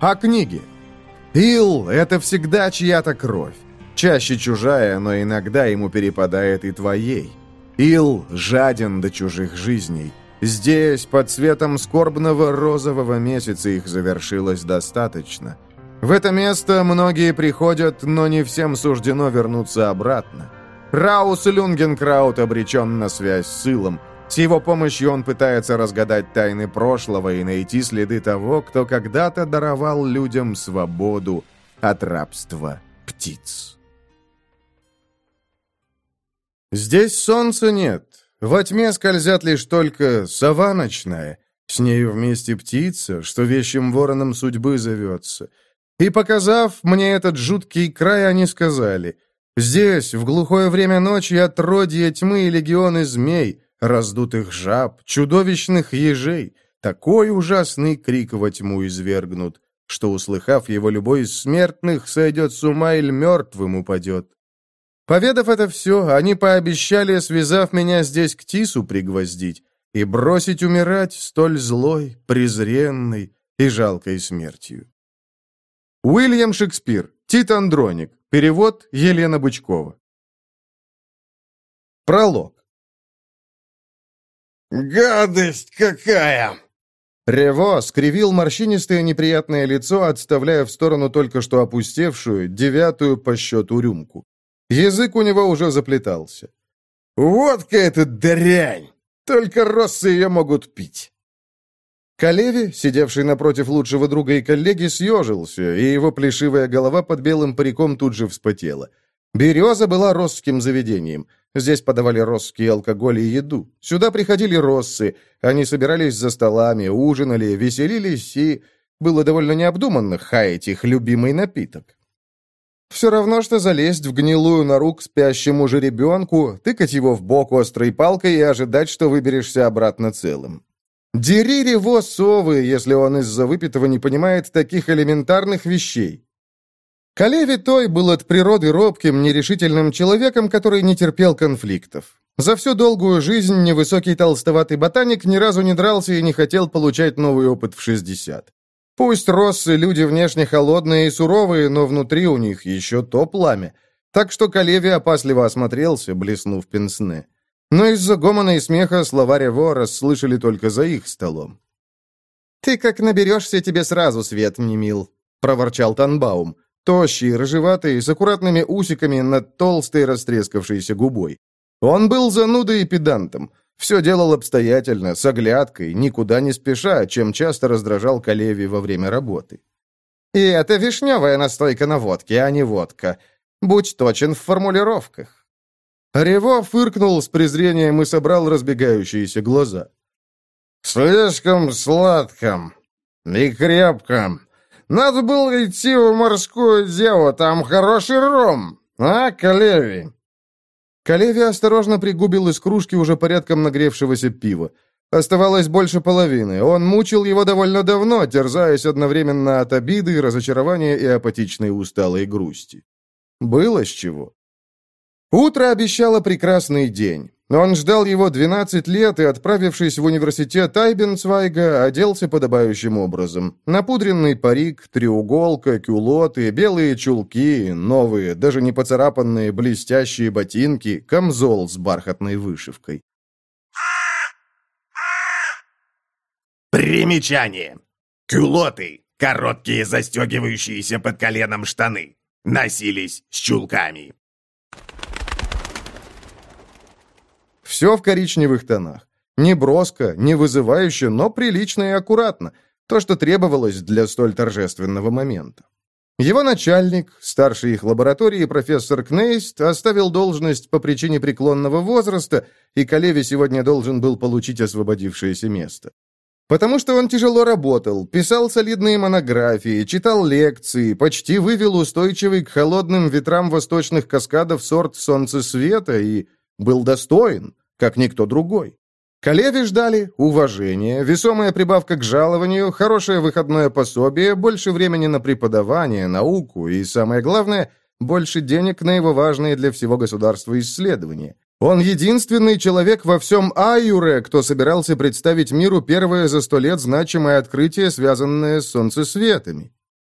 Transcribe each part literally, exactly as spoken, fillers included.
о книге. Ил — это всегда чья-то кровь. Чаще чужая, но иногда ему перепадает и твоей. Ил жаден до чужих жизней. Здесь, под светом скорбного розового месяца, их завершилось достаточно. В это место многие приходят, но не всем суждено вернуться обратно. Раус Люнгенкраут обречен на связь с Илом. С его помощью он пытается разгадать тайны прошлого и найти следы того, кто когда-то даровал людям свободу от рабства птиц. Здесь солнца нет. Во тьме скользят лишь только сова ночная, с нею вместе птица, что вещим вороном судьбы зовется. И, показав мне этот жуткий край, они сказали: здесь, в глухое время ночи, отродье тьмы и легионы змей, раздутых жаб, чудовищных ежей, такой ужасный крик во тьму извергнут, что, услыхав его, любой из смертных сойдет с ума или мертвым упадет. Поведав это все, они пообещали, связав меня здесь к Тису, пригвоздить и бросить умирать столь злой, презренной и жалкой смертью. Уильям Шекспир, Тит Андроник, перевод Елена Бычкова. Пролог. «Гадость какая!» Рево скривил морщинистое неприятное лицо, отставляя в сторону только что опустевшую, девятую по счету рюмку. Язык у него уже заплетался. «Водка эта дрянь! Только россы ее могут пить!» Калеви, сидевший напротив лучшего друга и коллеги, съежился, и его плешивая голова под белым париком тут же вспотела. Береза была росским заведением. Здесь подавали росский алкоголь и еду. Сюда приходили россы. Они собирались за столами, ужинали, веселились, и было довольно необдуманно хаять их любимый напиток. Все равно, что залезть в гнилую нору к спящему жеребенку, тыкать его в бок острой палкой и ожидать, что выберешься обратно целым. Дери Рево совы, если он из-за выпитого не понимает таких элементарных вещей. Калеви Той был от природы робким, нерешительным человеком, который не терпел конфликтов. За всю долгую жизнь невысокий толстоватый ботаник ни разу не дрался и не хотел получать новый опыт в шестьдесят. Пусть россы люди внешне холодные и суровые, но внутри у них еще то пламя. Так что Калеви опасливо осмотрелся, блеснув пенсне. Но из-за гомона и смеха слова Рево расслышали только за их столом. «Ты как наберешься, тебе сразу свет не мил», — проворчал Танбаум, тощий, рыжеватый, с аккуратными усиками над толстой растрескавшейся губой. Он был занудой и педантом. Все делал обстоятельно, с оглядкой, никуда не спеша, чем часто раздражал Калеви во время работы. «И это вишневая настойка на водке, а не водка. Будь точен в формулировках». Рево фыркнул с презрением и собрал разбегающиеся глаза. «Слишком сладком и крепком. Надо было идти в морскую деву, там хороший ром, а, Калеви?» Калеви осторожно пригубил из кружки уже порядком нагревшегося пива. Оставалось больше половины. Он мучил его довольно давно, терзаясь одновременно от обиды, разочарования и апатичной усталой грусти. Было с чего. Утро обещало прекрасный день. Он ждал его двенадцать лет и, отправившись в университет Айбенцвайга, оделся подобающим образом. Напудренный парик, треуголка, кюлоты, белые чулки, новые, даже не поцарапанные, блестящие ботинки, камзол с бархатной вышивкой. Примечание. Кюлоты, короткие застегивающиеся под коленом штаны, носились с чулками. Все в коричневых тонах. Не броско, не вызывающе, но прилично и аккуратно. То, что требовалось для столь торжественного момента. Его начальник, старший их лаборатории профессор Кнейст, оставил должность по причине преклонного возраста, и Калеви сегодня должен был получить освободившееся место. Потому что он тяжело работал, писал солидные монографии, читал лекции, почти вывел устойчивый к холодным ветрам восточных каскадов сорт солнцесвета и был достоин, как никто другой. Калеви ждали уважения, весомая прибавка к жалованию, хорошее выходное пособие, больше времени на преподавание, науку и, самое главное, больше денег на его важные для всего государства исследования. Он единственный человек во всем Айюре, кто собирался представить миру первое за сто лет значимое открытие, связанное с солнцесветами.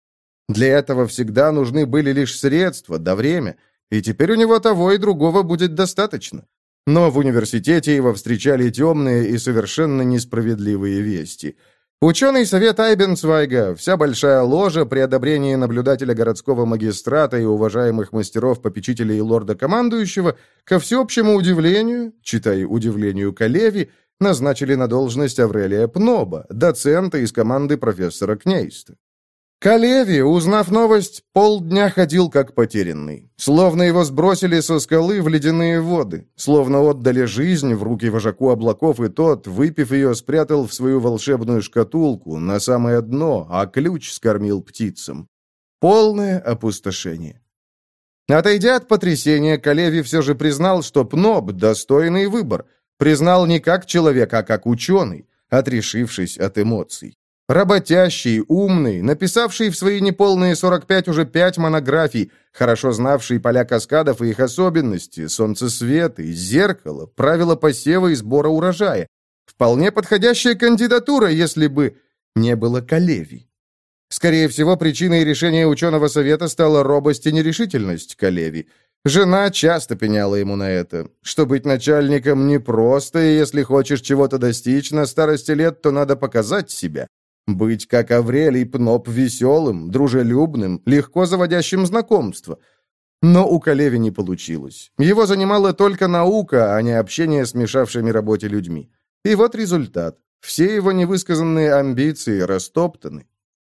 Для этого всегда нужны были лишь средства да время, и теперь у него того и другого будет достаточно. Но в университете его встречали темные и совершенно несправедливые вести. Ученый совет Айбенцвайга, вся большая ложа при одобрении наблюдателя городского магистрата и уважаемых мастеров-попечителей лорда-командующего, ко всеобщему удивлению, читай удивлению Калеви, назначили на должность Аврелия Пноба, доцента из команды профессора Кнейста. Калеви, узнав новость, полдня ходил как потерянный. Словно его сбросили со скалы в ледяные воды. Словно отдали жизнь в руки вожаку облаков, и тот, выпив ее, спрятал в свою волшебную шкатулку на самое дно, а ключ скормил птицам. Полное опустошение. Отойдя от потрясения, Калеви все же признал, что Пноб – достойный выбор. Признал не как человек, а как ученый, отрешившись от эмоций. Работящий, умный, написавший в свои неполные сорок пять уже пять монографий, хорошо знавший поля каскадов и их особенности, солнцесветы, зеркало, правила посева и сбора урожая. Вполне подходящая кандидатура, если бы не было Калеви. Скорее всего, причиной решения ученого совета стала робость и нерешительность Калеви. Жена часто пеняла ему на это. Что быть начальником непросто, и если хочешь чего-то достичь на старости лет, то надо показать себя. Быть, как Аврелий Пноб, веселым, дружелюбным, легко заводящим знакомства. Но у Калеви не получилось. Его занимала только наука, а не общение с мешавшими работе людьми. И вот результат. Все его невысказанные амбиции растоптаны.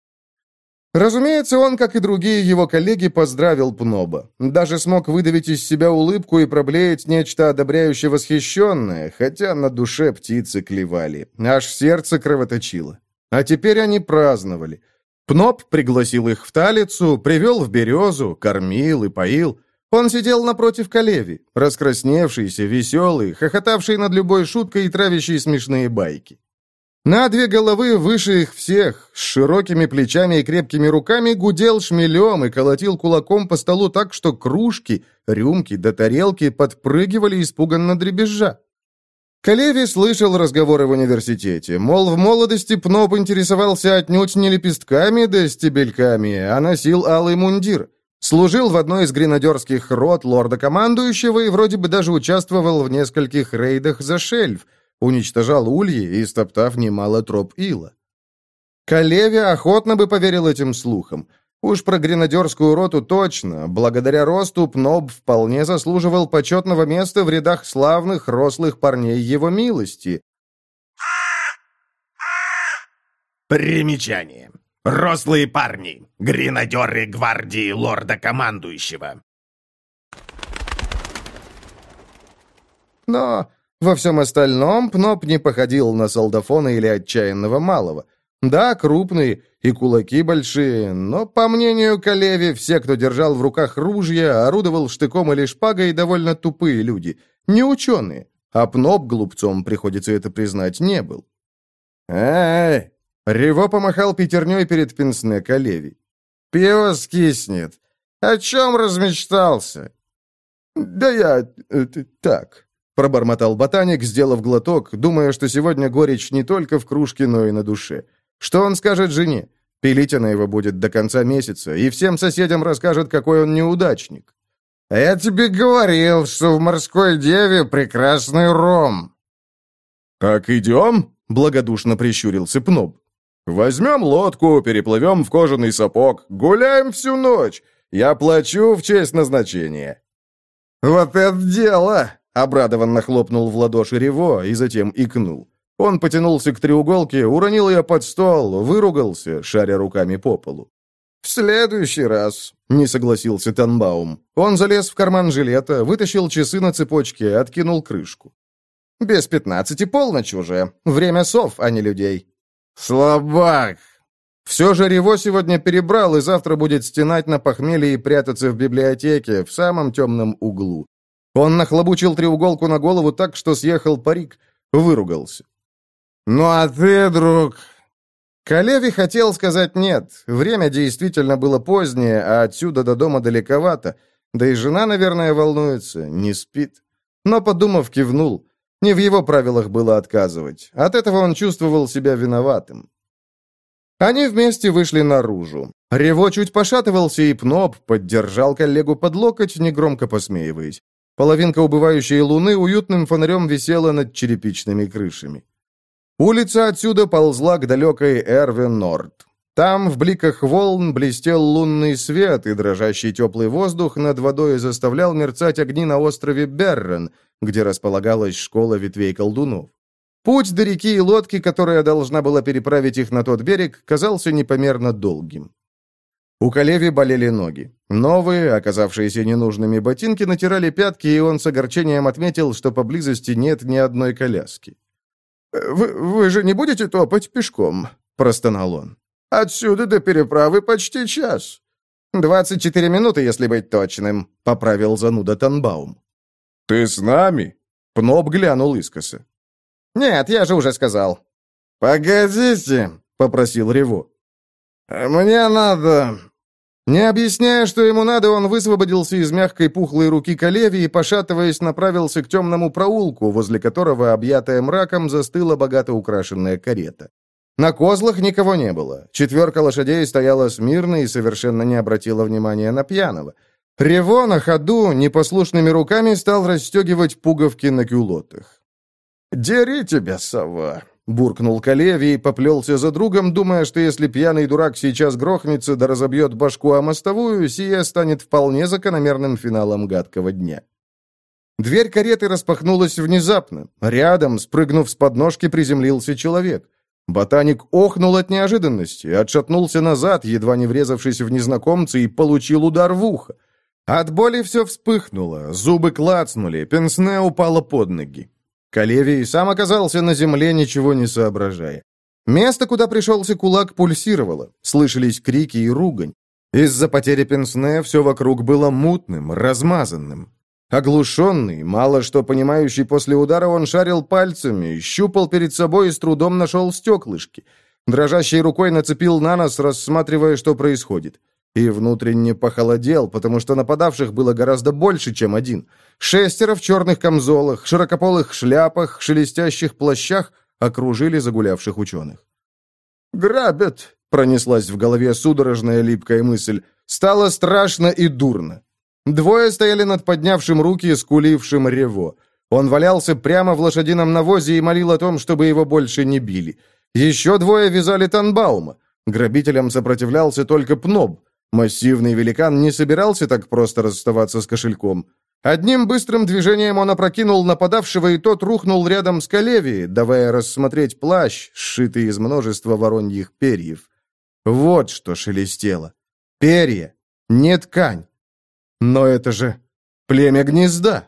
Разумеется, он, как и другие его коллеги, поздравил Пноба. Даже смог выдавить из себя улыбку и проблеять нечто одобряюще восхищенное, хотя на душе птицы клевали. Аж сердце кровоточило. А теперь они праздновали. Пноб пригласил их в Талицу, привел в Березу, кормил и поил. Он сидел напротив Калеви, раскрасневшийся, веселый, хохотавший над любой шуткой и травящий смешные байки. На две головы выше их всех, с широкими плечами и крепкими руками, гудел шмелем и колотил кулаком по столу так, что кружки, рюмки да тарелки подпрыгивали испуганно дребезжа. Калеви слышал разговоры в университете, мол, в молодости Пноб интересовался отнюдь не лепестками да стебельками, а носил алый мундир. Служил в одной из гренадерских рот лорда-командующего и вроде бы даже участвовал в нескольких рейдах за шельф, уничтожал ульи и стоптав немало троп ила. Калеви охотно бы поверил этим слухам. Уж про гренадерскую роту точно. Благодаря росту Пноб вполне заслуживал почетного места в рядах славных рослых парней его милости. Примечание. Рослые парни. Гренадеры гвардии лорда-командующего. Но во всем остальном Пноб не походил на солдафона или отчаянного малого. Да, крупный, и кулаки большие, но, по мнению Калеви, все, кто держал в руках ружья, орудовал штыком или шпагой, довольно тупые люди, не ученые, а Пноб глупцом, приходится это признать, не был. «Эй!» — Рево помахал пятерней перед пенсне Калеви. «Пиво скиснет. О чем размечтался?» «Да я... это, так...» — пробормотал ботаник, сделав глоток, думая, что сегодня горечь не только в кружке, но и на душе. Что он скажет жене? Пилить она его будет до конца месяца, и всем соседям расскажет, какой он неудачник. «Я тебе говорил, что в морской деве прекрасный ром». «Так идем?» — благодушно прищурился Пноб. «Возьмем лодку, переплывем в кожаный сапог, гуляем всю ночь. Я плачу в честь назначения». «Вот это дело!» — обрадованно хлопнул в ладоши Рево и затем икнул. Он потянулся к треуголке, уронил ее под стол, выругался, шаря руками по полу. «В следующий раз», — не согласился Танбаум. Он залез в карман жилета, вытащил часы на цепочке, откинул крышку. «Без пятнадцати полночь уже. Время сов, а не людей». «Слабак!» Все же Рево сегодня перебрал и завтра будет стенать на похмелье и прятаться в библиотеке, в самом темном углу. Он нахлобучил треуголку на голову так, что съехал парик, выругался. «Ну а ты, друг...» Калеви хотел сказать «нет». Время действительно было позднее, а отсюда до дома далековато. Да и жена, наверное, волнуется, не спит. Но, подумав, кивнул. Не в его правилах было отказывать. От этого он чувствовал себя виноватым. Они вместе вышли наружу. Рево чуть пошатывался, и Пноб поддержал коллегу под локоть, негромко посмеиваясь. Половинка убывающей луны уютным фонарем висела над черепичными крышами. Улица отсюда ползла к далекой Эрве-Норд. Там в бликах волн блестел лунный свет, и дрожащий теплый воздух над водой заставлял мерцать огни на острове Беррен, где располагалась школа ветвей колдунов. Путь до реки и лодки, которая должна была переправить их на тот берег, казался непомерно долгим. У Калеви болели ноги. Новые, оказавшиеся ненужными ботинки, натирали пятки, и он с огорчением отметил, что поблизости нет ни одной коляски. «Вы, вы же не будете топать пешком?» – простонал он. «Отсюда до переправы почти час». «Двадцать четыре минуты, если быть точным», — поправил зануда Танбаум. «Ты с нами?» — Пноб глянул искоса. «Нет, я же уже сказал». «Погодите», — попросил Рево. «Мне надо...» Не объясняя, что ему надо, он высвободился из мягкой пухлой руки Калеви и, пошатываясь, направился к темному проулку, возле которого, объятая мраком, застыла богато украшенная карета. На козлах никого не было. Четверка лошадей стояла смирно и совершенно не обратила внимания на пьяного. Рево на ходу непослушными руками стал расстегивать пуговки на кюлотах. «Дери тебя, сова!» — буркнул Калеви и поплелся за другом, думая, что если пьяный дурак сейчас грохнется да разобьет башку о мостовую, сие станет вполне закономерным финалом гадкого дня. Дверь кареты распахнулась внезапно. Рядом, спрыгнув с подножки, приземлился человек. Ботаник охнул от неожиданности, отшатнулся назад, едва не врезавшись в незнакомца, и получил удар в ухо. От боли все вспыхнуло, зубы клацнули, пенсне упало под ноги. Калеви сам оказался на земле, ничего не соображая. Место, куда пришелся кулак, пульсировало, слышались крики и ругань. Из-за потери пенсне все вокруг было мутным, размазанным. Оглушенный, мало что понимающий после удара, он шарил пальцами, щупал перед собой и с трудом нашел стеклышки. Дрожащей рукой нацепил на нос, рассматривая, что происходит. И внутренне похолодел, потому что нападавших было гораздо больше, чем один. Шестеро в черных камзолах, широкополых шляпах, шелестящих плащах окружили загулявших ученых. «Грабят!» — пронеслась в голове судорожная липкая мысль. Стало страшно и дурно. Двое стояли над поднявшим руки, скулившим Рево. Он валялся прямо в лошадином навозе и молил о том, чтобы его больше не били. Еще двое вязали Танбаума. Грабителям сопротивлялся только Пноб. Массивный великан не собирался так просто расставаться с кошельком. Одним быстрым движением он опрокинул нападавшего, и тот рухнул рядом с Калеви, давая рассмотреть плащ, сшитый из множества вороньих перьев. Вот что шелестело. Перья, не ткань. Но это же племя гнезда.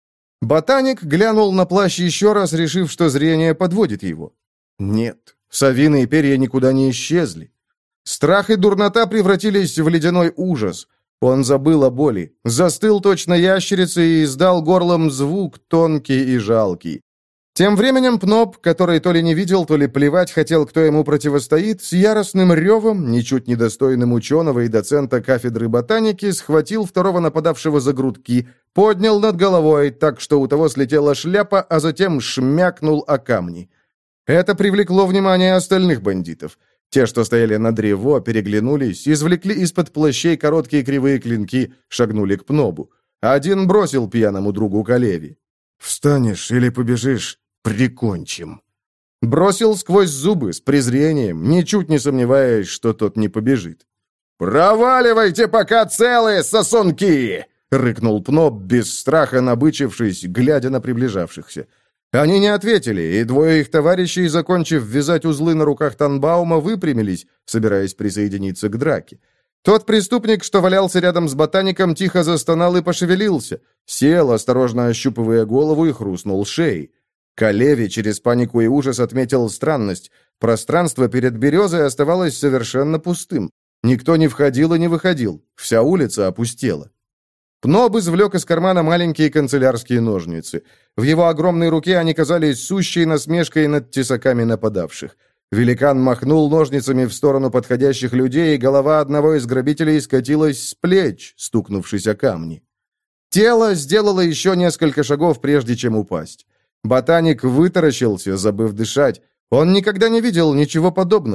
Ботаник глянул на плащ еще раз, решив, что зрение подводит его. Нет, совиные перья никуда не исчезли. Страх и дурнота превратились в ледяной ужас. Он забыл о боли, застыл точно ящерица и издал горлом звук тонкий и жалкий. Тем временем Пноб, который то ли не видел, то ли плевать хотел, кто ему противостоит, с яростным ревом, ничуть недостойным ученого и доцента кафедры ботаники, схватил второго нападавшего за грудки, поднял над головой так, что у того слетела шляпа, а затем шмякнул о камни. Это привлекло внимание остальных бандитов. Те, что стояли над Рево, переглянулись, извлекли из-под плащей короткие кривые клинки, шагнули к Пнобу. Один бросил пьяному другу Калеви. «Встанешь или побежишь, прикончим». Бросил сквозь зубы, с презрением, ничуть не сомневаясь, что тот не побежит. «Проваливайте, пока целые, сосунки!» — рыкнул Пноб, без страха набычившись, глядя на приближавшихся. Они не ответили, и двое их товарищей, закончив вязать узлы на руках Танбаума, выпрямились, собираясь присоединиться к драке. Тот преступник, что валялся рядом с ботаником, тихо застонал и пошевелился. Сел, осторожно ощупывая голову, и хрустнул шеей. Калеви через панику и ужас отметил странность. Пространство перед березой оставалось совершенно пустым. Никто не входил и не выходил. Вся улица опустела. Пноб извлек из кармана маленькие канцелярские ножницы. В его огромной руке они казались сущей насмешкой над тесаками нападавших. Великан махнул ножницами в сторону подходящих людей, и голова одного из грабителей скатилась с плеч, стукнувшись о камни. Тело сделало еще несколько шагов, прежде чем упасть. Ботаник вытаращился, забыв дышать. Он никогда не видел ничего подобного.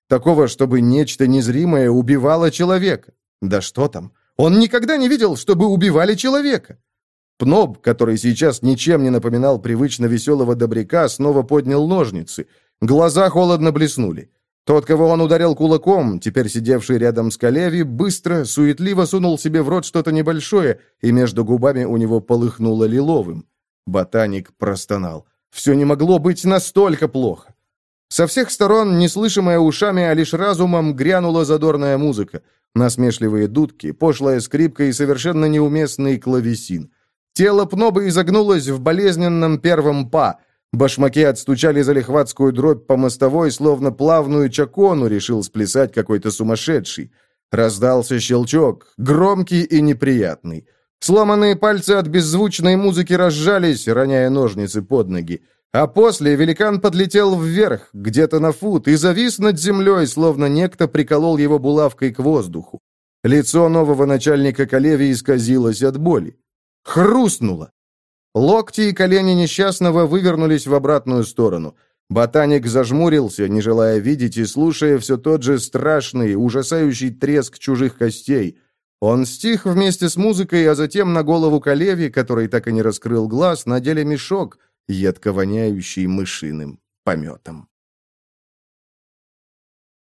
Такого, чтобы нечто незримое убивало человека. Да что там? Он никогда не видел, чтобы убивали человека. Пноб, который сейчас ничем не напоминал привычно веселого добряка, снова поднял ножницы. Глаза холодно блеснули. Тот, кого он ударил кулаком, теперь сидевший рядом с Калеви, быстро, суетливо сунул себе в рот что-то небольшое, и между губами у него полыхнуло лиловым. Ботаник простонал. Все не могло быть настолько плохо. Со всех сторон, неслышимая ушами, а лишь разумом, грянула задорная музыка. Насмешливые дудки, пошлая скрипка и совершенно неуместный клавесин. Тело Пноба изогнулось в болезненном первом па. Башмаки отстучали залихватскую дробь по мостовой, словно плавную чакону решил сплясать какой-то сумасшедший. Раздался щелчок, громкий и неприятный. Сломанные пальцы от беззвучной музыки разжались, роняя ножницы под ноги. А после великан подлетел вверх, где-то на фут, и завис над землей, словно некто приколол его булавкой к воздуху. Лицо нового начальника Калеви исказилось от боли. Хрустнуло. Локти и колени несчастного вывернулись в обратную сторону. Ботаник зажмурился, не желая видеть и слушая все тот же страшный, ужасающий треск чужих костей. Он стих вместе с музыкой, а затем на голову Калеви, который так и не раскрыл глаз, надели мешок, едко воняющий мышиным пометом.